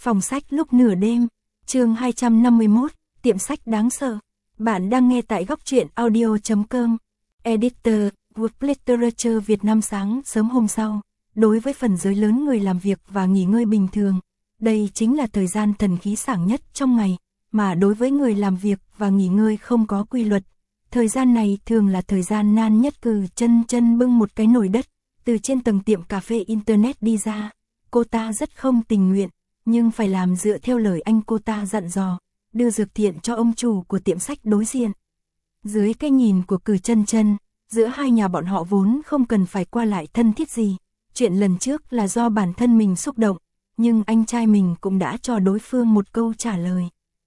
Phòng sách lúc nửa đêm, chương 251, tiệm sách đáng sợ. Bạn đang nghe tại góc truyện audio.com. Editor, Work Literature Việt Nam. Sáng sớm hôm sau, đối với phần giới lớn người làm việc và nghỉ ngơi bình thường, đây chính là thời gian thần khí sảng nhất trong ngày, mà đối với người làm việc và nghỉ ngơi không có quy luật. Thời gian này thường là thời gian nan nhất. Cử chân bưng một cái nồi đất, từ trên tầng tiệm cà phê Internet đi ra. Cô ta rất không tình nguyện, nhưng phải làm dựa theo lời anh cô ta dặn dò, đưa dược thiện cho ông chủ của tiệm sách đối diện. Dưới cái nhìn của Cử chân, giữa hai nhà bọn họ vốn không cần phải qua lại thân thiết gì. Chuyện lần trước là do bản thân mình xúc động, nhưng anh trai mình cũng đã cho đối phương một câu trả lời.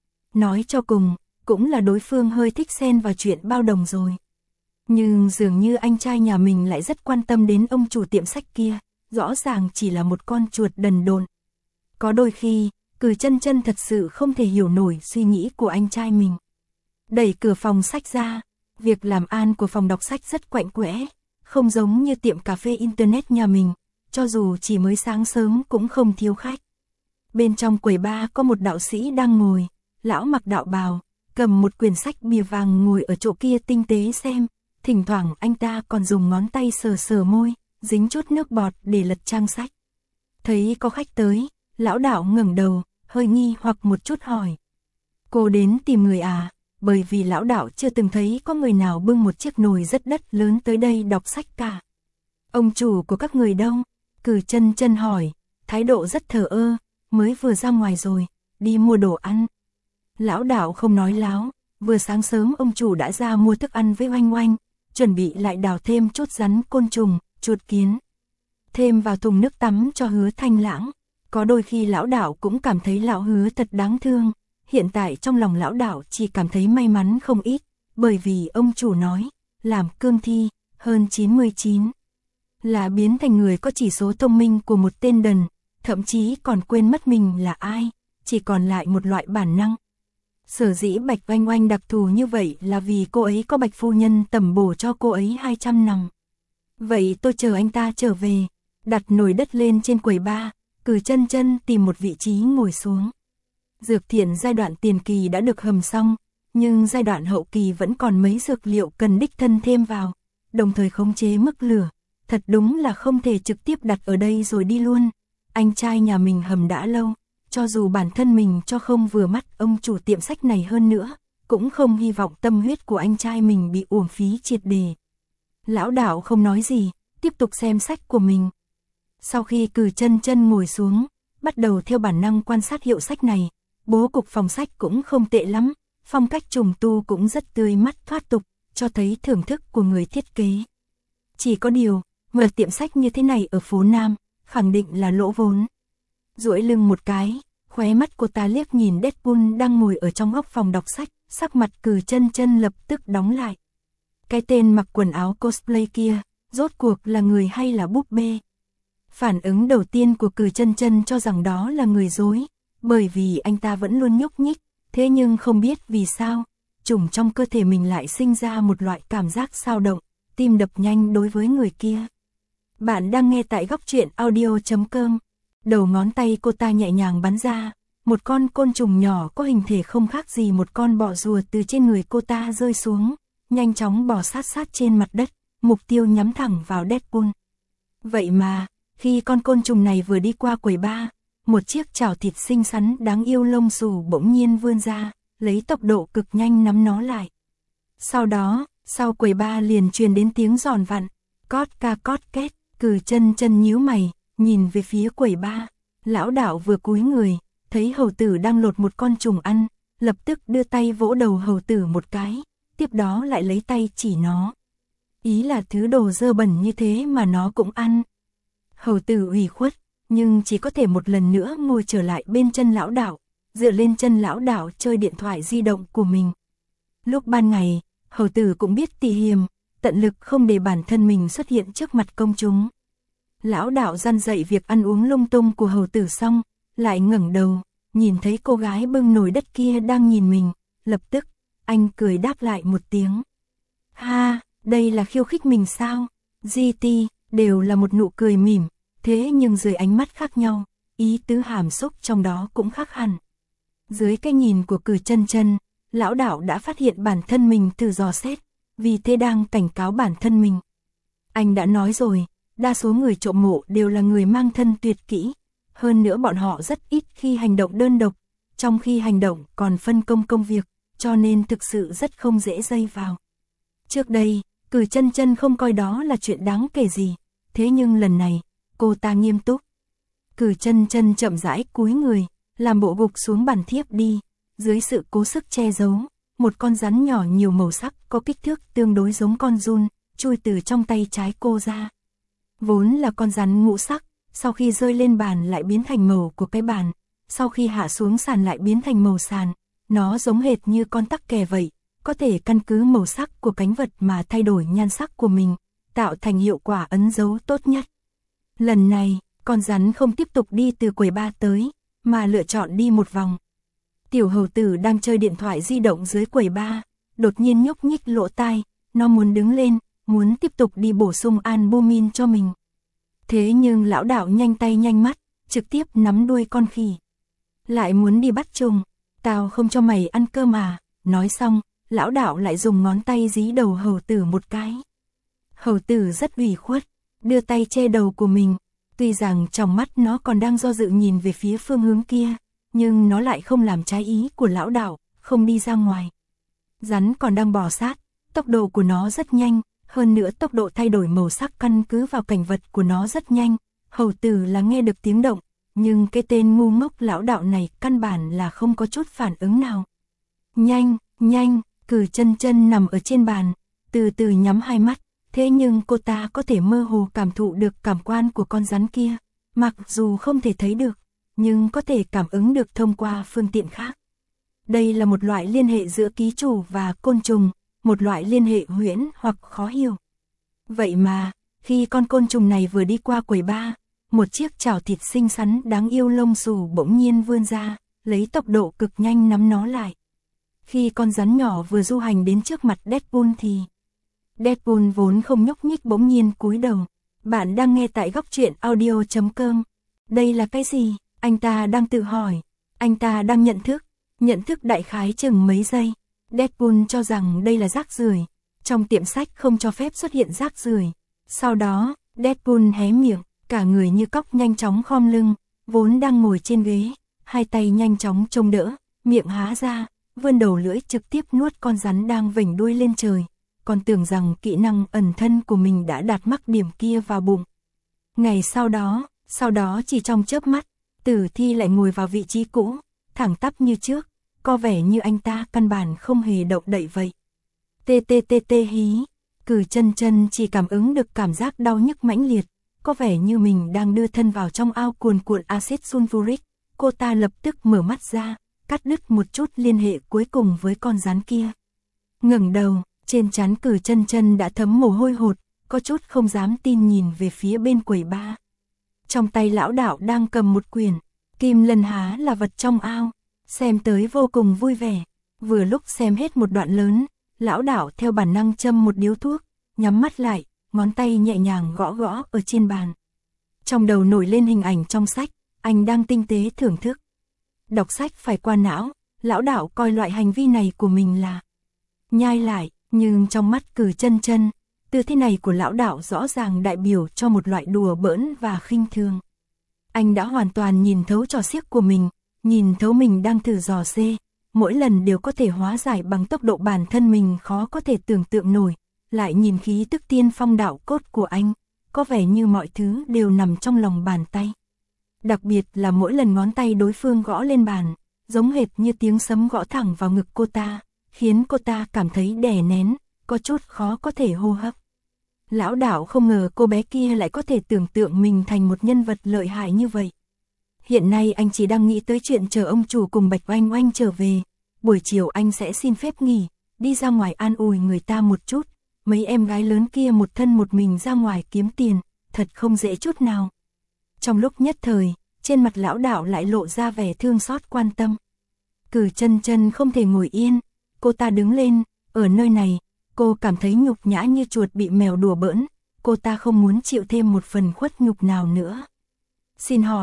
Nói cho cùng, cũng là đối phương hơi thích xen vào chuyện bao đồng rồi. Nhưng dường như anh trai nhà mình lại rất quan tâm đến ông chủ tiệm sách kia, rõ ràng chỉ là một con chuột đần độn. Có đôi khi, Cử chân thật sự không thể hiểu nổi suy nghĩ của anh trai mình. Đẩy cửa phòng sách ra, việc làm ăn của phòng đọc sách rất quạnh quẽ, không giống như tiệm cà phê Internet nhà mình, cho dù chỉ mới sáng sớm cũng không thiếu khách. Bên trong quầy bar có một đạo sĩ đang ngồi, lão mặc đạo bào, cầm một quyển sách bìa vàng ngồi ở chỗ kia tinh tế xem, thỉnh thoảng anh ta còn dùng ngón tay sờ môi, dính chút nước bọt để lật trang sách. Thấy có khách tới, lão đạo ngẩng đầu, hơi nghi hoặc một chút hỏi. Cô đến tìm người à? Bởi vì lão đạo chưa từng thấy có người nào bưng một chiếc nồi rất đất lớn tới đây đọc sách cả. Ông chủ của các người đâu? Cử chân hỏi, thái độ rất thờ ơ, mới vừa ra ngoài rồi, đi mua đồ ăn. Lão đạo không nói láo, vừa sáng sớm ông chủ đã ra mua thức ăn với Oanh, chuẩn bị lại đào thêm chút rắn côn trùng, chuột kiến. Thêm vào thùng nước tắm cho Hứa Thanh Lãng. Có đôi khi lão đạo cũng cảm thấy lão Hứa thật đáng thương. Hiện tại trong lòng lão đạo chỉ cảm thấy may mắn không ít, bởi vì ông chủ nói, làm cương thi, hơn 99. Là biến thành người có chỉ số thông minh của một tên đần, thậm chí còn quên mất mình là ai, chỉ còn lại một loại bản năng. Sở dĩ Bạch Oanh đặc thù như vậy là vì cô ấy có Bạch phu nhân tẩm bổ cho cô ấy 200 năm. Vậy tôi chờ anh ta trở về, đặt nồi đất lên trên quầy bar, Cử chân tìm một vị trí ngồi xuống. Dược thiện giai đoạn tiền kỳ đã được hầm xong, nhưng giai đoạn hậu kỳ vẫn còn mấy dược liệu cần đích thân thêm vào, đồng thời khống chế mức lửa. Thật đúng là không thể trực tiếp đặt ở đây rồi đi luôn. Anh trai nhà mình hầm đã lâu, cho dù bản thân mình cho không vừa mắt ông chủ tiệm sách này hơn nữa, cũng không hy vọng tâm huyết của anh trai mình bị uổng phí triệt đề. Lão đạo không nói gì, tiếp tục xem sách của mình. Sau khi Cử chân ngồi xuống, bắt đầu theo bản năng quan sát hiệu sách này, bố cục phòng sách cũng không tệ lắm, phong cách trùng tu cũng rất tươi mắt thoát tục, cho thấy thưởng thức của người thiết kế. Chỉ có điều, mở tiệm sách như thế này ở phố Nam, khẳng định là lỗ vốn. Duỗi lưng một cái, khóe mắt cô ta liếc nhìn Deadpool đang ngồi ở trong góc phòng đọc sách, sắc mặt Cử chân lập tức đóng lại. Cái tên mặc quần áo cosplay kia, rốt cuộc là người hay là búp bê? Phản ứng đầu tiên của Cử chân cho rằng đó là người dối, bởi vì anh ta vẫn luôn nhúc nhích, thế nhưng không biết vì sao, trùng trong cơ thể mình lại sinh ra một loại cảm giác xao động, tim đập nhanh đối với người kia. Bạn đang nghe tại góc truyện audio.com. Đầu ngón tay cô ta nhẹ nhàng bắn ra, một con côn trùng nhỏ có hình thể không khác gì một con bọ rùa từ trên người cô ta rơi xuống, nhanh chóng bò sát trên mặt đất, mục tiêu nhắm thẳng vào Deadpool. Vậy mà, khi con côn trùng này vừa đi qua quầy bar, một chiếc chảo thịt xinh xắn đáng yêu lông xù bỗng nhiên vươn ra, lấy tốc độ cực nhanh nắm nó lại. Sau đó, sau quầy bar liền truyền đến tiếng giòn vặn, cót két. Cử chân nhíu mày, nhìn về phía quầy bar. Lão đạo vừa cúi người, thấy hầu tử đang lột một con trùng ăn, lập tức đưa tay vỗ đầu hầu tử một cái, tiếp đó lại lấy tay chỉ nó. Ý là thứ đồ dơ bẩn như thế mà nó cũng ăn. Hầu tử ủy khuất, nhưng chỉ có thể một lần nữa ngồi trở lại bên chân lão đạo, dựa lên chân lão đạo chơi điện thoại di động của mình. Lúc ban ngày, hầu tử cũng biết tỉ hiềm, tận lực không để bản thân mình xuất hiện trước mặt công chúng. Lão đạo răn dạy việc ăn uống lung tung của hầu tử xong, lại ngẩng đầu, nhìn thấy cô gái bưng nồi đất kia đang nhìn mình, lập tức, anh cười đáp lại một tiếng. Ha, đây là khiêu khích mình sao? GT, đều là một nụ cười mỉm, thế nhưng dưới ánh mắt khác nhau, ý tứ hàm xúc trong đó cũng khác hẳn. Dưới cái nhìn của Cử Chân Chân, lão đạo đã phát hiện bản thân mình thử dò xét, vì thế đang cảnh cáo bản thân mình. Anh đã nói rồi, đa số người trộm mộ đều là người mang thân tuyệt kỹ, hơn nữa bọn họ rất ít khi hành động đơn độc, trong khi hành động còn phân công công việc, cho nên thực sự rất không dễ dây vào. Trước đây, Cử Chân Chân không coi đó là chuyện đáng kể gì, thế nhưng lần này, cô ta nghiêm túc. Cử Chân Chân chậm rãi cúi người, làm bộ gục xuống bàn thiếp đi, dưới sự cố sức che giấu, một con rắn nhỏ nhiều màu sắc có kích thước tương đối giống con giun, chui từ trong tay trái cô ra. Vốn là con rắn ngũ sắc, sau khi rơi lên bàn lại biến thành màu của cái bàn, sau khi hạ xuống sàn lại biến thành màu sàn, nó giống hệt như con tắc kè vậy, có thể căn cứ màu sắc của cánh vật mà thay đổi nhan sắc của mình, tạo thành hiệu quả ấn dấu tốt nhất. Lần này, con rắn không tiếp tục đi từ quầy bar tới, mà lựa chọn đi một vòng. Tiểu hầu tử đang chơi điện thoại di động dưới quầy bar, đột nhiên nhúc nhích lỗ tai, nó muốn đứng lên, muốn tiếp tục đi bổ sung albumin cho mình. Thế nhưng lão đạo nhanh tay nhanh mắt, trực tiếp nắm đuôi con khỉ. Lại muốn đi bắt trùng, tao không cho mày ăn cơm à, nói xong, lão đạo lại dùng ngón tay dí đầu hầu tử một cái. Hầu tử rất ủy khuất, đưa tay che đầu của mình, tuy rằng trong mắt nó còn đang do dự nhìn về phía phương hướng kia, nhưng nó lại không làm trái ý của lão đạo, không đi ra ngoài. Rắn còn đang bò sát, tốc độ của nó rất nhanh, hơn nữa tốc độ thay đổi màu sắc căn cứ vào cảnh vật của nó rất nhanh, hầu tử là nghe được tiếng động, nhưng cái tên ngu ngốc lão đạo này căn bản là không có chút phản ứng nào. Nhanh, nhanh, Cử Chân Chân nằm ở trên bàn, từ từ nhắm hai mắt, thế nhưng cô ta có thể mơ hồ cảm thụ được cảm quan của con rắn kia, mặc dù không thể thấy được, nhưng có thể cảm ứng được thông qua phương tiện khác. Đây là một loại liên hệ giữa ký chủ và côn trùng, một loại liên hệ huyễn hoặc khó hiểu. Vậy mà, khi con côn trùng này vừa đi qua quầy bar, một chiếc chảo thịt xinh xắn đáng yêu lông xù bỗng nhiên vươn ra, lấy tốc độ cực nhanh nắm nó lại. Khi con rắn nhỏ vừa du hành đến trước mặt Deadpool thì Deadpool vốn không nhúc nhích bỗng nhiên cúi đầu. Bạn đang nghe tại góc truyện audio.com. Đây là cái gì? Anh ta đang tự hỏi. Anh ta đang nhận thức đại khái chừng mấy giây. Deadpool cho rằng đây là rác rưởi. Trong tiệm sách không cho phép xuất hiện rác rưởi. Sau đó, Deadpool hé miệng, cả người như cóc nhanh chóng khom lưng, vốn đang ngồi trên ghế, hai tay nhanh chóng trông đỡ, miệng há ra, vươn đầu lưỡi trực tiếp nuốt con rắn đang vểnh đuôi lên trời, còn tưởng rằng kỹ năng ẩn thân của mình đã đạt mắc điểm kia vào bụng. Ngày sau đó chỉ trong chớp mắt, Tử Thi lại ngồi vào vị trí cũ, thẳng tắp như trước, có vẻ như anh ta căn bản không hề động đậy vậy. Tê hí, Cử Chân Chân chỉ cảm ứng được cảm giác đau nhức mãnh liệt, có vẻ như mình đang đưa thân vào trong ao cuồn cuộn axit sulfuric. Cô ta lập tức mở mắt ra, cắt đứt một chút liên hệ cuối cùng với con rắn kia. Ngẩng đầu, trên trán Cử Chân Chân đã thấm mồ hôi hột, có chút không dám tin nhìn về phía bên quầy bar. Trong tay lão đạo đang cầm một quyển, Kim Lân Há là vật trong ao, xem tới vô cùng vui vẻ. Vừa lúc xem hết một đoạn lớn, lão đạo theo bản năng châm một điếu thuốc, nhắm mắt lại, ngón tay nhẹ nhàng gõ gõ ở trên bàn. Trong đầu nổi lên hình ảnh trong sách, anh đang tinh tế thưởng thức. Đọc sách phải qua não, lão đạo coi loại hành vi này của mình là nhai lại, nhưng trong mắt Cử Chân Chân, tư thế này của lão đạo rõ ràng đại biểu cho một loại đùa bỡn và khinh thường. Anh đã hoàn toàn nhìn thấu trò xiếc của mình, nhìn thấu mình đang thử dò xê, mỗi lần đều có thể hóa giải bằng tốc độ bản thân mình khó có thể tưởng tượng nổi, lại nhìn khí tức tiên phong đạo cốt của anh, có vẻ như mọi thứ đều nằm trong lòng bàn tay. Đặc biệt là mỗi lần ngón tay đối phương gõ lên bàn, giống hệt như tiếng sấm gõ thẳng vào ngực cô ta, khiến cô ta cảm thấy đè nén, có chút khó có thể hô hấp. Lão đạo không ngờ cô bé kia lại có thể tưởng tượng mình thành một nhân vật lợi hại như vậy. Hiện nay anh chỉ đang nghĩ tới chuyện chờ ông chủ cùng Bạch Oanh Oanh trở về, buổi chiều anh sẽ xin phép nghỉ, đi ra ngoài an ủi người ta một chút, mấy em gái lớn kia một thân một mình ra ngoài kiếm tiền, thật không dễ chút nào. Trong lúc nhất thời, trên mặt lão đạo lại lộ ra vẻ thương xót quan tâm. Cử Chân Chân không thể ngồi yên, cô ta đứng lên, ở nơi này, cô cảm thấy nhục nhã như chuột bị mèo đùa bỡn, cô ta không muốn chịu thêm một phần khuất nhục nào nữa.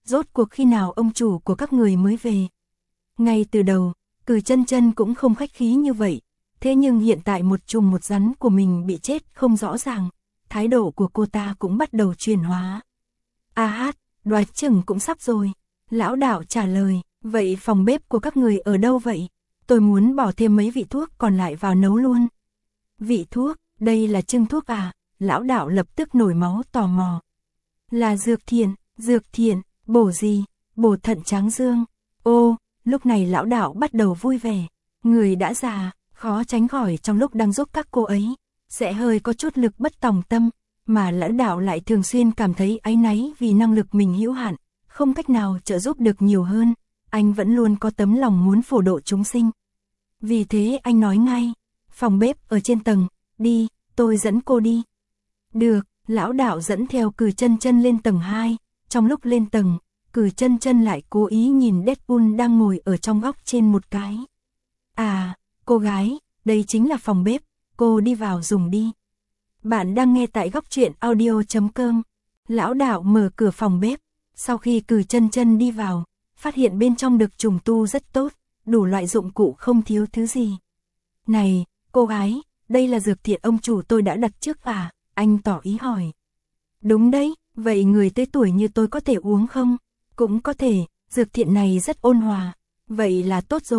rốt cuộc khi nào ông chủ của các người mới về. Ngay từ đầu, Cử Chân Chân cũng không khách khí như vậy, thế nhưng hiện tại một trùng một rắn của mình bị chết không rõ ràng, thái độ của cô ta cũng bắt đầu chuyển hóa. A hát, đoán chừng cũng sắp rồi. Lão đạo trả lời, vậy phòng bếp của các người ở đâu vậy? Tôi muốn bỏ thêm mấy vị thuốc còn lại vào nấu luôn. Vị thuốc, đây là chưng thuốc à? Lão đạo lập tức nổi máu tò mò. Là dược thiện, bổ gì? Bổ thận tráng dương. Ô, lúc này lão đạo bắt đầu vui vẻ. Người đã già, khó tránh khỏi trong lúc đang giúp các cô ấy, sẽ hơi có chút lực bất tòng tâm, mà lão đạo lại thường xuyên cảm thấy áy náy vì năng lực mình hữu hạn, không cách nào trợ giúp được nhiều hơn, anh vẫn luôn có tấm lòng muốn phổ độ chúng sinh. Vì thế anh nói ngay, phòng bếp ở trên tầng, đi, tôi dẫn cô đi. Được, lão đạo dẫn theo Cử Chân Chân lên tầng 2, trong lúc lên tầng, Cử Chân Chân lại cố ý nhìn Deadpool đang ngồi ở trong góc trên một cái. À, cô gái, đây chính là phòng bếp, cô đi vào dùng đi. Bạn đang nghe tại góc truyện audio.com. Lão đạo mở cửa phòng bếp, sau khi Cử Chân Chân đi vào, phát hiện bên trong được trùng tu rất tốt, đủ loại dụng cụ không thiếu thứ gì. Này, cô gái, đây là dược thiện ông chủ tôi đã đặt trước à? Anh tỏ ý hỏi. Đúng đấy, vậy người tới tuổi như tôi có thể uống không? Cũng có thể, dược thiện này rất ôn hòa. Vậy là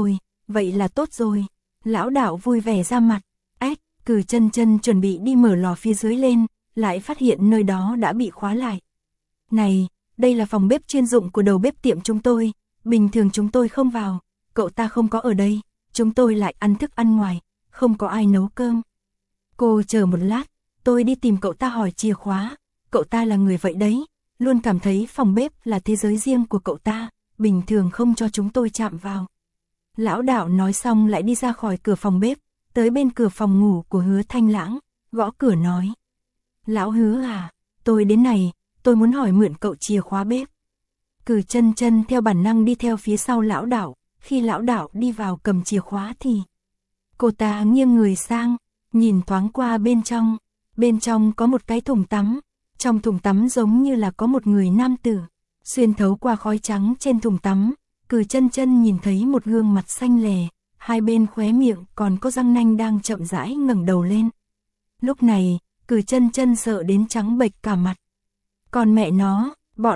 tốt rồi. Lão đạo vui vẻ ra mặt. Cử Chân Chân chuẩn bị đi mở lò phía dưới lên, lại phát hiện nơi đó đã bị khóa lại. Này, đây là phòng bếp chuyên dụng của đầu bếp tiệm chúng tôi, bình thường chúng tôi không vào, cậu ta không có ở đây, chúng tôi lại ăn thức ăn ngoài, không có ai nấu cơm. Cô chờ một lát, tôi đi tìm cậu ta hỏi chìa khóa, cậu ta là người vậy đấy, luôn cảm thấy phòng bếp là thế giới riêng của cậu ta, bình thường không cho chúng tôi chạm vào. Lão đạo nói xong lại đi ra khỏi cửa phòng bếp, tới bên cửa phòng ngủ của Hứa Thanh Lãng, gõ cửa nói. Lão Hứa à, tôi đến này, tôi muốn hỏi mượn cậu chìa khóa bếp. Cử Chân Chân theo bản năng đi theo phía sau lão đạo, khi lão đạo đi vào cầm chìa khóa thì cô ta nghiêng người sang, nhìn thoáng qua bên trong có một cái thùng tắm, trong thùng tắm giống như là có một người nam tử, xuyên thấu qua khói trắng trên thùng tắm, Cử Chân Chân nhìn thấy một gương mặt xanh lè, hai bên khóe miệng còn có răng nanh đang chậm rãi ngẩng đầu lên. Lúc này, Cử Chân Chân sợ đến trắng bệch cả mặt. Còn mẹ nó,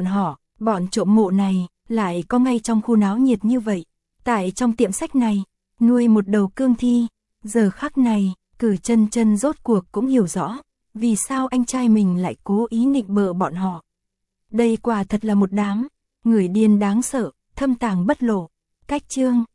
bọn trộm mộ này, lại có ngay trong khu náo nhiệt như vậy, tại trong tiệm sách này, nuôi một đầu cương thi. Giờ khắc này, Cử Chân Chân rốt cuộc cũng hiểu rõ, vì sao anh trai mình lại cố ý nịnh bợ bọn họ. Đây quả thật là một đám người điên đáng sợ, thâm tàng bất lộ. Cách chương